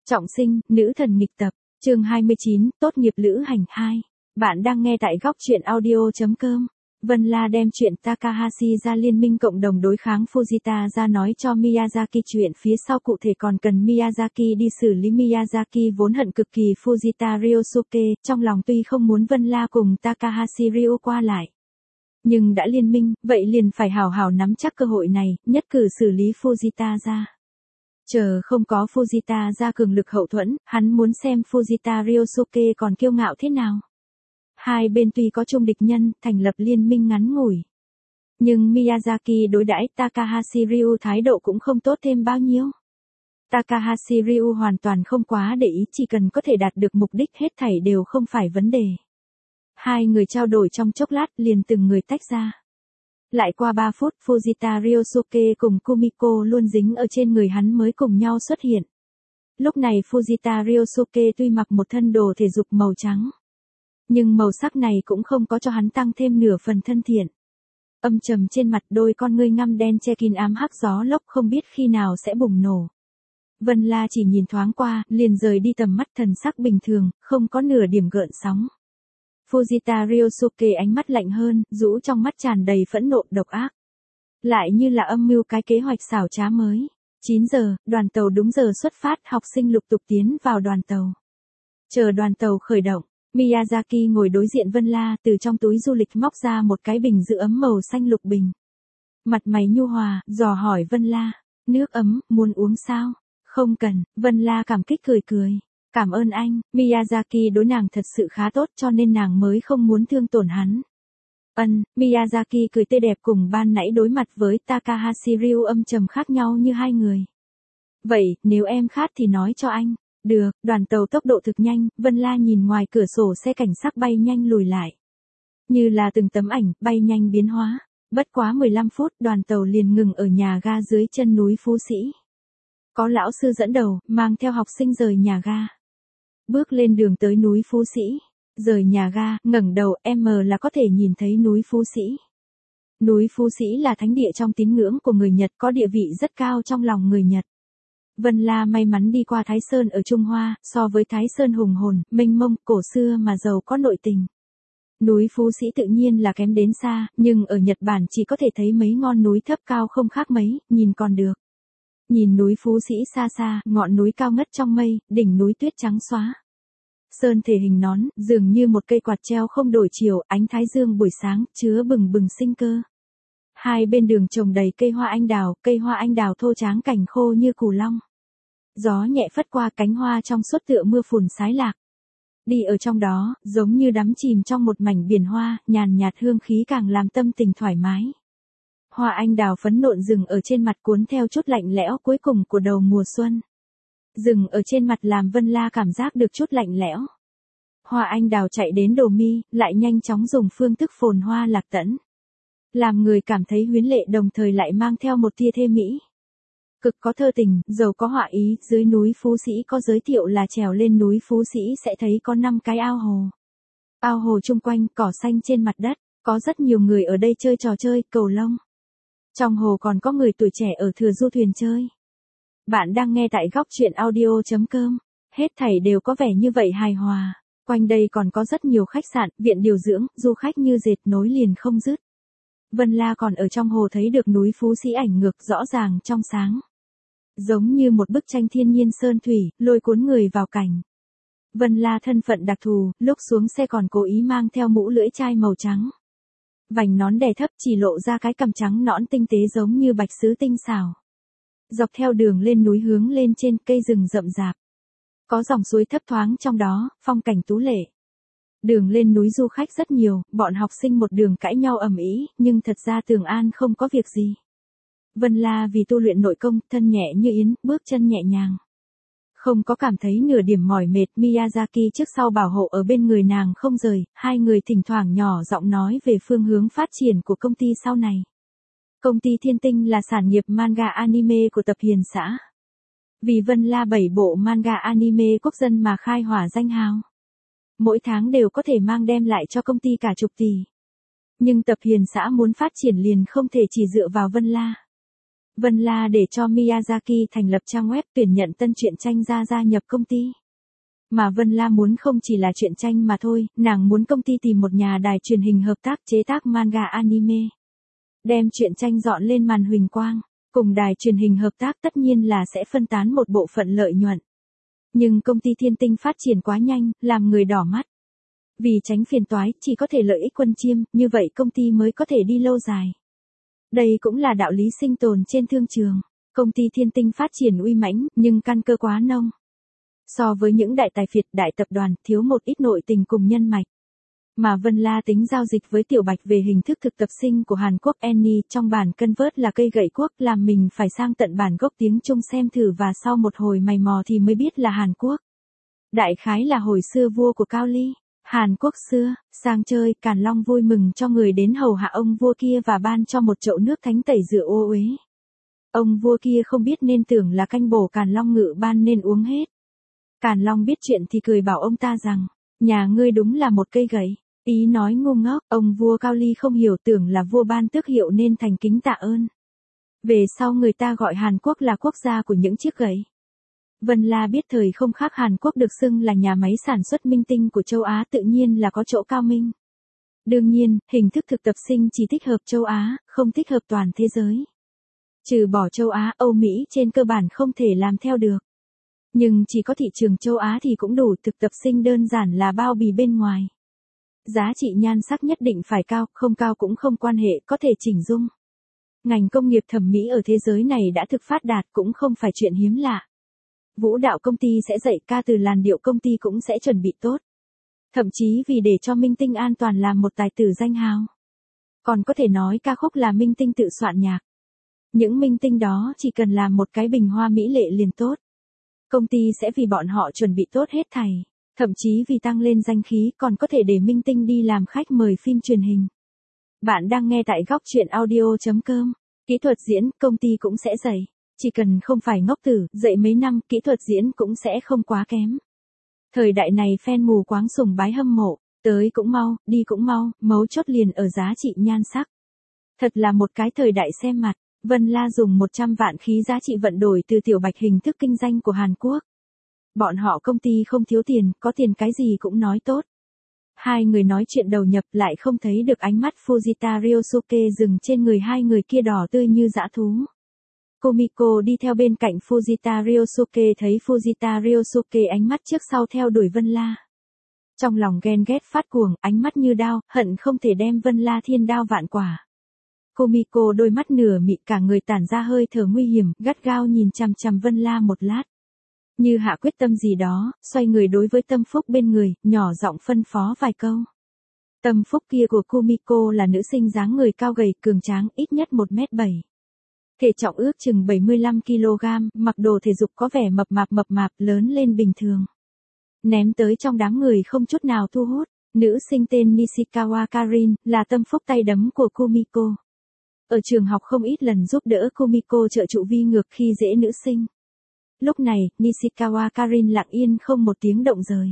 Trọng sinh, nữ thần nghịch tập, chương 29, tốt nghiệp lữ hành 2. Bạn đang nghe tại góc truyện audio.com. Vân La đem chuyện Takahashi ra liên minh cộng đồng đối kháng Fujita ra nói cho Miyazaki chuyện phía sau cụ thể còn cần Miyazaki đi xử lý. Miyazaki vốn hận cực kỳ Fujita Ryosuke, trong lòng tuy không muốn Vân La cùng Takahashi Ryo qua lại. Nhưng đã liên minh, vậy liền phải hào hào nắm chắc cơ hội này, nhất cử xử lý Fujita ra. Chờ không có Fujita ra cường lực hậu thuẫn, hắn muốn xem Fujita Ryosuke còn kiêu ngạo thế nào. Hai bên tuy có chung địch nhân, thành lập liên minh ngắn ngủi. Nhưng Miyazaki đối đãi Takahashi Ryu thái độ cũng không tốt thêm bao nhiêu. Takahashi Ryu hoàn toàn không quá để ý, chỉ cần có thể đạt được mục đích hết thảy đều không phải vấn đề. Hai người trao đổi trong chốc lát liền từng người tách ra. Lại qua 3 phút, Fujita Ryosuke cùng Kumiko luôn dính ở trên người hắn mới cùng nhau xuất hiện. Lúc này Fujita Ryosuke tuy mặc một thân đồ thể dục màu trắng. Nhưng màu sắc này cũng không có cho hắn tăng thêm nửa phần thân thiện. Âm trầm trên mặt, đôi con ngươi ngăm đen che kín ám hắc gió lốc không biết khi nào sẽ bùng nổ. Vân La chỉ nhìn thoáng qua, liền rời đi tầm mắt, thần sắc bình thường, không có nửa điểm gợn sóng. Fujita Ryosuke ánh mắt lạnh hơn, rũ trong mắt tràn đầy phẫn nộ độc ác. Lại như là âm mưu cái kế hoạch xảo trá mới. 9 giờ, đoàn tàu đúng giờ xuất phát, học sinh lục tục tiến vào đoàn tàu. Chờ đoàn tàu khởi động, Miyazaki ngồi đối diện Vân La, từ trong túi du lịch móc ra một cái bình giữ ấm màu xanh lục bình. Mặt mày nhu hòa, dò hỏi Vân La, nước ấm, muốn uống sao? Không cần, Vân La cảm kích cười cười. Cảm ơn anh, Miyazaki đối nàng thật sự khá tốt cho nên nàng mới không muốn thương tổn hắn. Miyazaki cười tươi đẹp cùng ban nãy đối mặt với Takahashi Ryu âm trầm khác nhau như hai người. Vậy, nếu em khát thì nói cho anh. Được, đoàn tàu tốc độ thực nhanh, Vân La nhìn ngoài cửa sổ xe cảnh sát bay nhanh lùi lại. Như là từng tấm ảnh, bay nhanh biến hóa. Bất quá 15 phút, đoàn tàu liền ngừng ở nhà ga dưới chân núi Phú Sĩ. Có lão sư dẫn đầu, mang theo học sinh rời nhà ga. Bước lên đường tới núi Phú Sĩ. Rời nhà ga, ngẩng đầu, là có thể nhìn thấy núi Phú Sĩ. Núi Phú Sĩ là thánh địa trong tín ngưỡng của người Nhật, có địa vị rất cao trong lòng người Nhật. Vân La may mắn đi qua Thái Sơn ở Trung Hoa, so với Thái Sơn hùng hồn, mênh mông, cổ xưa mà giàu có nội tình. Núi Phú Sĩ tự nhiên là kém đến xa, nhưng ở Nhật Bản chỉ có thể thấy mấy ngọn núi thấp cao không khác mấy, nhìn còn được. Nhìn núi Phú Sĩ xa xa, ngọn núi cao ngất trong mây, đỉnh núi tuyết trắng xóa. Sơn thể hình nón, dường như một cây quạt treo không đổi chiều, ánh thái dương buổi sáng, chứa bừng bừng sinh cơ. Hai bên đường trồng đầy cây hoa anh đào thô tráng cành khô như cù long. Gió nhẹ phất qua cánh hoa trong suốt tựa mưa phùn sái lạc. Đi ở trong đó, giống như đắm chìm trong một mảnh biển hoa, nhàn nhạt hương khí càng làm tâm tình thoải mái. Hoa anh đào phấn nộn rừng ở trên mặt cuốn theo chút lạnh lẽo cuối cùng của đầu mùa xuân. Rừng ở trên mặt làm Vân La cảm giác được chút lạnh lẽo. Hoa anh đào chạy đến Đồ Mi, lại nhanh chóng dùng phương thức phồn hoa lạc tẫn. Làm người cảm thấy huyến lệ đồng thời lại mang theo một tia thê mỹ. Cực có thơ tình, giàu có họa ý, dưới núi Phú Sĩ có giới thiệu là trèo lên núi Phú Sĩ sẽ thấy có 5 cái ao hồ. Ao hồ chung quanh, cỏ xanh trên mặt đất, có rất nhiều người ở đây chơi trò chơi, cầu lông. Trong hồ còn có người tuổi trẻ ở thừa du thuyền chơi. Bạn đang nghe tại góc truyện audio.com. Hết thảy đều có vẻ như vậy hài hòa. Quanh đây còn có rất nhiều khách sạn, viện điều dưỡng, du khách như dệt nối liền không dứt. Vân La còn ở trong hồ thấy được núi Phú Sĩ ảnh ngược rõ ràng trong sáng. Giống như một bức tranh thiên nhiên sơn thủy, lôi cuốn người vào cảnh. Vân La thân phận đặc thù, lúc xuống xe còn cố ý mang theo mũ lưỡi chai màu trắng. Vành nón đè thấp chỉ lộ ra cái cằm trắng nõn tinh tế giống như bạch sứ tinh xảo. Dọc theo đường lên núi hướng lên trên, cây rừng rậm rạp. Có dòng suối thấp thoáng trong đó, phong cảnh tú lệ. Đường lên núi du khách rất nhiều, bọn học sinh một đường cãi nhau ầm ĩ, nhưng thật ra Tường An không có việc gì. Vân La vì tu luyện nội công, thân nhẹ như yến, bước chân nhẹ nhàng. Không có cảm thấy nửa điểm mỏi mệt, Miyazaki trước sau bảo hộ ở bên người nàng không rời, hai người thỉnh thoảng nhỏ giọng nói về phương hướng phát triển của công ty sau này. Công ty Thiên Tinh là sản nghiệp manga anime của tập Hiền Xã. Vì Vân La 7 bộ manga anime quốc dân mà khai hỏa danh hào. Mỗi tháng đều có thể mang đem lại cho công ty cả chục tỷ. Nhưng tập Hiền Xã muốn phát triển liền không thể chỉ dựa vào Vân La. Vân La để cho Miyazaki thành lập trang web tuyển nhận tân truyện tranh gia nhập công ty. Mà Vân La muốn không chỉ là truyện tranh mà thôi, nàng muốn công ty tìm một nhà đài truyền hình hợp tác chế tác manga anime. Đem truyện tranh dọn lên màn huỳnh quang, cùng đài truyền hình hợp tác tất nhiên là sẽ phân tán một bộ phận lợi nhuận. Nhưng công ty Thiên Tinh phát triển quá nhanh, làm người đỏ mắt. Vì tránh phiền toái, chỉ có thể lợi ích quân chiêm, như vậy công ty mới có thể đi lâu dài. Đây cũng là đạo lý sinh tồn trên thương trường. Công ty Thiên Tinh phát triển uy mãnh, nhưng căn cơ quá nông. So với những đại tài phiệt, đại tập đoàn, thiếu một ít nội tình cùng nhân mạch. Mà Vân La tính giao dịch với Tiểu Bạch về hình thức thực tập sinh của Hàn Quốc. Annie trong bản convert là cây gậy quốc, làm mình phải sang tận bản gốc tiếng Trung xem thử và sau một hồi mày mò thì mới biết là Hàn Quốc. Đại khái là hồi xưa vua của Cao Ly. Hàn Quốc xưa, sang chơi, Càn Long vui mừng cho người đến hầu hạ ông vua kia và ban cho một chậu nước thánh tẩy rửa ô uế. Ông vua kia không biết nên tưởng là canh bổ Càn Long ngự ban nên uống hết. Càn Long biết chuyện thì cười bảo ông ta rằng, nhà ngươi đúng là một cây gậy. Ý nói ngu ngốc, ông vua Cao Ly không hiểu, tưởng là vua ban tước hiệu nên thành kính tạ ơn. Về sau người ta gọi Hàn Quốc là quốc gia của những chiếc gậy. Vân La biết thời không khác, Hàn Quốc được xưng là nhà máy sản xuất minh tinh của châu Á, tự nhiên là có chỗ cao minh. Đương nhiên, hình thức thực tập sinh chỉ thích hợp châu Á, không thích hợp toàn thế giới. Trừ bỏ châu Á, Âu Mỹ trên cơ bản không thể làm theo được. Nhưng chỉ có thị trường châu Á thì cũng đủ, thực tập sinh đơn giản là bao bì bên ngoài. Giá trị nhan sắc nhất định phải cao, không cao cũng không quan hệ, có thể chỉnh dung. Ngành công nghiệp thẩm mỹ ở thế giới này đã thực phát đạt, cũng không phải chuyện hiếm lạ. Vũ đạo công ty sẽ dạy, ca từ làn điệu công ty cũng sẽ chuẩn bị tốt. Thậm chí vì để cho minh tinh an toàn làm một tài tử danh hào. Còn có thể nói ca khúc là minh tinh tự soạn nhạc. Những minh tinh đó chỉ cần làm một cái bình hoa mỹ lệ liền tốt. Công ty sẽ vì bọn họ chuẩn bị tốt hết thảy. Thậm chí vì tăng lên danh khí còn có thể để minh tinh đi làm khách mời phim truyền hình. Bạn đang nghe tại góc truyện audio.com. Kỹ thuật diễn, công ty cũng sẽ dạy. Chỉ cần không phải ngốc tử, dạy mấy năm, kỹ thuật diễn cũng sẽ không quá kém. Thời đại này fan mù quáng sùng bái hâm mộ, tới cũng mau, đi cũng mau, mấu chốt liền ở giá trị nhan sắc. Thật là một cái thời đại xem mặt. Vân La dùng 100 vạn khí giá trị vận đổi từ Tiểu Bạch hình thức kinh doanh của Hàn Quốc. Bọn họ công ty không thiếu tiền, có tiền cái gì cũng nói tốt. Hai người nói chuyện đầu nhập lại không thấy được ánh mắt Fujita Ryosuke dừng trên người hai người kia đỏ tươi như dã thú. Kumiko đi theo bên cạnh Fujita Ryosuke, thấy Fujita Ryosuke ánh mắt trước sau theo đuổi Vân La. Trong lòng ghen ghét phát cuồng, ánh mắt như đao, hận không thể đem Vân La thiên đao vạn quả. Kumiko đôi mắt nửa mị, cả người tản ra hơi thở nguy hiểm, gắt gao nhìn chằm chằm Vân La một lát. Như hạ quyết tâm gì đó, xoay người đối với Tâm Phúc bên người, nhỏ giọng phân phó vài câu. Tâm Phúc kia của Kumiko là nữ sinh dáng người cao gầy, cường tráng, ít nhất 1m7. Thể trọng ước chừng 75kg, mặc đồ thể dục có vẻ mập mạp, lớn lên bình thường. Ném tới trong đám người không chút nào thu hút, nữ sinh tên Nishikawa Karin, là Tâm Phúc tay đấm của Kumiko. Ở trường học không ít lần giúp đỡ Kumiko trợ trụ vi ngược khi dễ nữ sinh. Lúc này, Nishikawa Karin lặng yên không một tiếng động rời.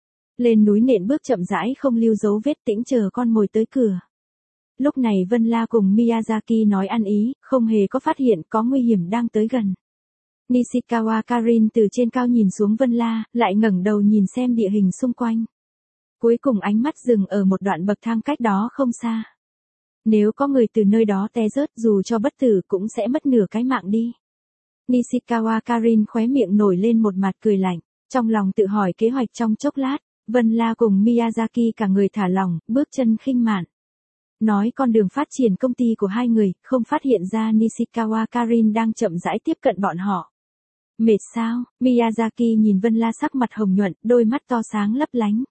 Lên núi nện bước chậm rãi không lưu dấu vết, tĩnh chờ con mồi tới cửa. Lúc này Vân La cùng Miyazaki nói ăn ý, không hề có phát hiện có nguy hiểm đang tới gần. Nishikawa Karin từ trên cao nhìn xuống Vân La, lại ngẩng đầu nhìn xem địa hình xung quanh. Cuối cùng ánh mắt dừng ở một đoạn bậc thang cách đó không xa. Nếu có người từ nơi đó té rớt, dù cho bất tử cũng sẽ mất nửa cái mạng đi. Nishikawa Karin khóe miệng nổi lên một mặt cười lạnh, trong lòng tự hỏi kế hoạch trong chốc lát. Vân La cùng Miyazaki cả người thả lỏng, bước chân khinh mạn. Nói con đường phát triển công ty của hai người, không phát hiện ra Nishikawa Karin đang chậm rãi tiếp cận bọn họ. Mệt sao? Miyazaki nhìn Vân La sắc mặt hồng nhuận, đôi mắt to sáng lấp lánh.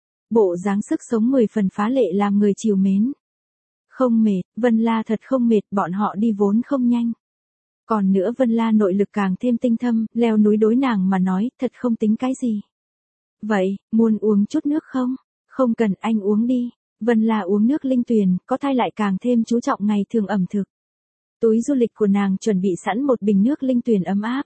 Bộ dáng sức sống 10 phần phá lệ làm người trìu mến. Không mệt, Vân La thật không mệt, bọn họ đi vốn không nhanh. Còn nữa Vân La nội lực càng thêm tinh thâm, leo núi đối nàng mà nói, thật không tính cái gì. Vậy, muốn uống chút nước không? Không cần, anh uống đi. Vân La uống nước linh tuyền, có thai lại càng thêm chú trọng ngày thường ẩm thực. Túi du lịch của nàng chuẩn bị sẵn một bình nước linh tuyền ấm áp.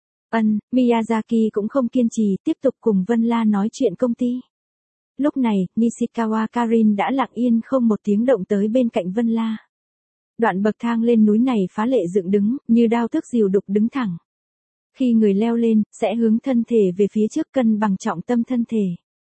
Miyazaki cũng không kiên trì, tiếp tục cùng Vân La nói chuyện công ty. Lúc này, Nishikawa Karin đã lặng yên không một tiếng động tới bên cạnh Vân La. Đoạn bậc thang lên núi này phá lệ dựng đứng, như đao tước dìu đục đứng thẳng. Khi người leo lên, sẽ hướng thân thể về phía trước cân bằng trọng tâm thân thể.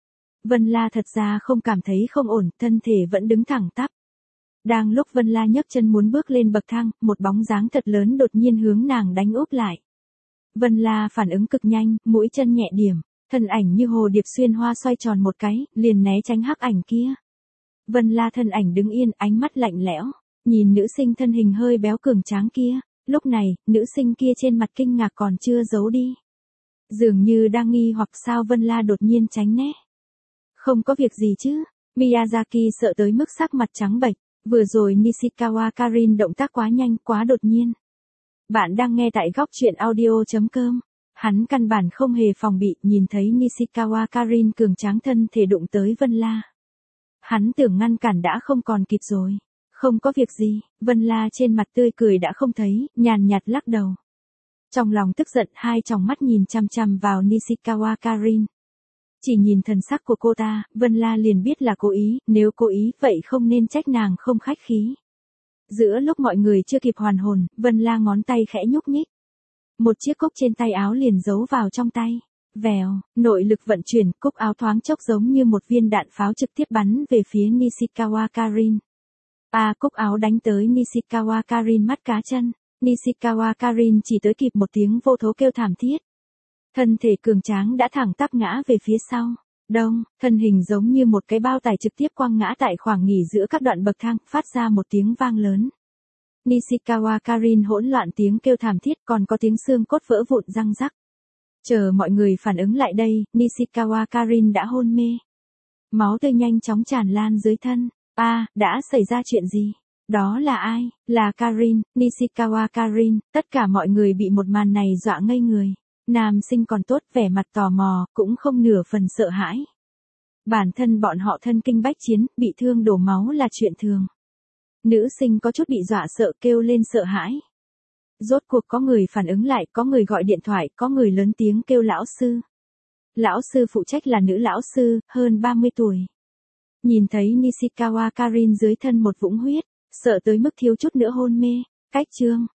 Vân La thật ra không cảm thấy không ổn, thân thể vẫn đứng thẳng tắp. Đang lúc Vân La nhấc chân muốn bước lên bậc thang, một bóng dáng thật lớn đột nhiên hướng nàng đánh úp lại. Vân La phản ứng cực nhanh, mũi chân nhẹ điểm, thân ảnh như hồ điệp xuyên hoa xoay tròn một cái, liền né tránh hắc ảnh kia. Vân La thân ảnh đứng yên, ánh mắt lạnh lẽo, nhìn nữ sinh thân hình hơi béo cường tráng kia. Lúc này, nữ sinh kia trên mặt kinh ngạc còn chưa giấu đi. Dường như đang nghi hoặc sao Vân La đột nhiên tránh né. Không có việc gì chứ, Miyazaki sợ tới mức sắc mặt trắng bệch, vừa rồi Nishikawa Karin động tác quá nhanh, quá đột nhiên. Bạn đang nghe tại góc truyện audio.com. Hắn căn bản không hề phòng bị, nhìn thấy Nishikawa Karin cường tráng thân thể đụng tới Vân La. Hắn tưởng ngăn cản đã không còn kịp rồi. Không có việc gì, Vân La trên mặt tươi cười đã không thấy, nhàn nhạt lắc đầu. Trong lòng tức giận, hai tròng mắt nhìn chăm chăm vào Nishikawa Karin. Chỉ nhìn thần sắc của cô ta, Vân La liền biết là cố ý, nếu cố ý, vậy không nên trách nàng không khách khí. Giữa lúc mọi người chưa kịp hoàn hồn, Vân La ngón tay khẽ nhúc nhích. Một chiếc cúc trên tay áo liền giấu vào trong tay. Vèo, nội lực vận chuyển, cúc áo thoáng chốc giống như một viên đạn pháo trực tiếp bắn về phía Nishikawa Karin. Cúc áo đánh tới Nishikawa Karin mắt cá chân. Nishikawa Karin chỉ tới kịp một tiếng vô thố kêu thảm thiết. Thân thể cường tráng đã thẳng tắp ngã về phía sau. Đông, thân hình giống như một cái bao tải trực tiếp quăng ngã tại khoảng nghỉ giữa các đoạn bậc thang, phát ra một tiếng vang lớn. Nishikawa Karin hỗn loạn tiếng kêu thảm thiết, còn có tiếng xương cốt vỡ vụn răng rắc. Chờ mọi người phản ứng lại đây, Nishikawa Karin đã hôn mê. Máu tươi nhanh chóng tràn lan dưới thân. Đã xảy ra chuyện gì? Đó là ai? Là Karin, Nishikawa Karin. Tất cả mọi người bị một màn này dọa ngây người. Nam sinh còn tốt, vẻ mặt tò mò, cũng không nửa phần sợ hãi. Bản thân bọn họ thân kinh bách chiến, bị thương đổ máu là chuyện thường. Nữ sinh có chút bị dọa sợ kêu lên sợ hãi. Rốt cuộc có người phản ứng lại, có người gọi điện thoại, có người lớn tiếng kêu lão sư. Lão sư phụ trách là nữ lão sư, hơn 30 tuổi. Nhìn thấy Nishikawa Karin dưới thân một vũng huyết, sợ tới mức thiếu chút nữa hôn mê. Cách chương,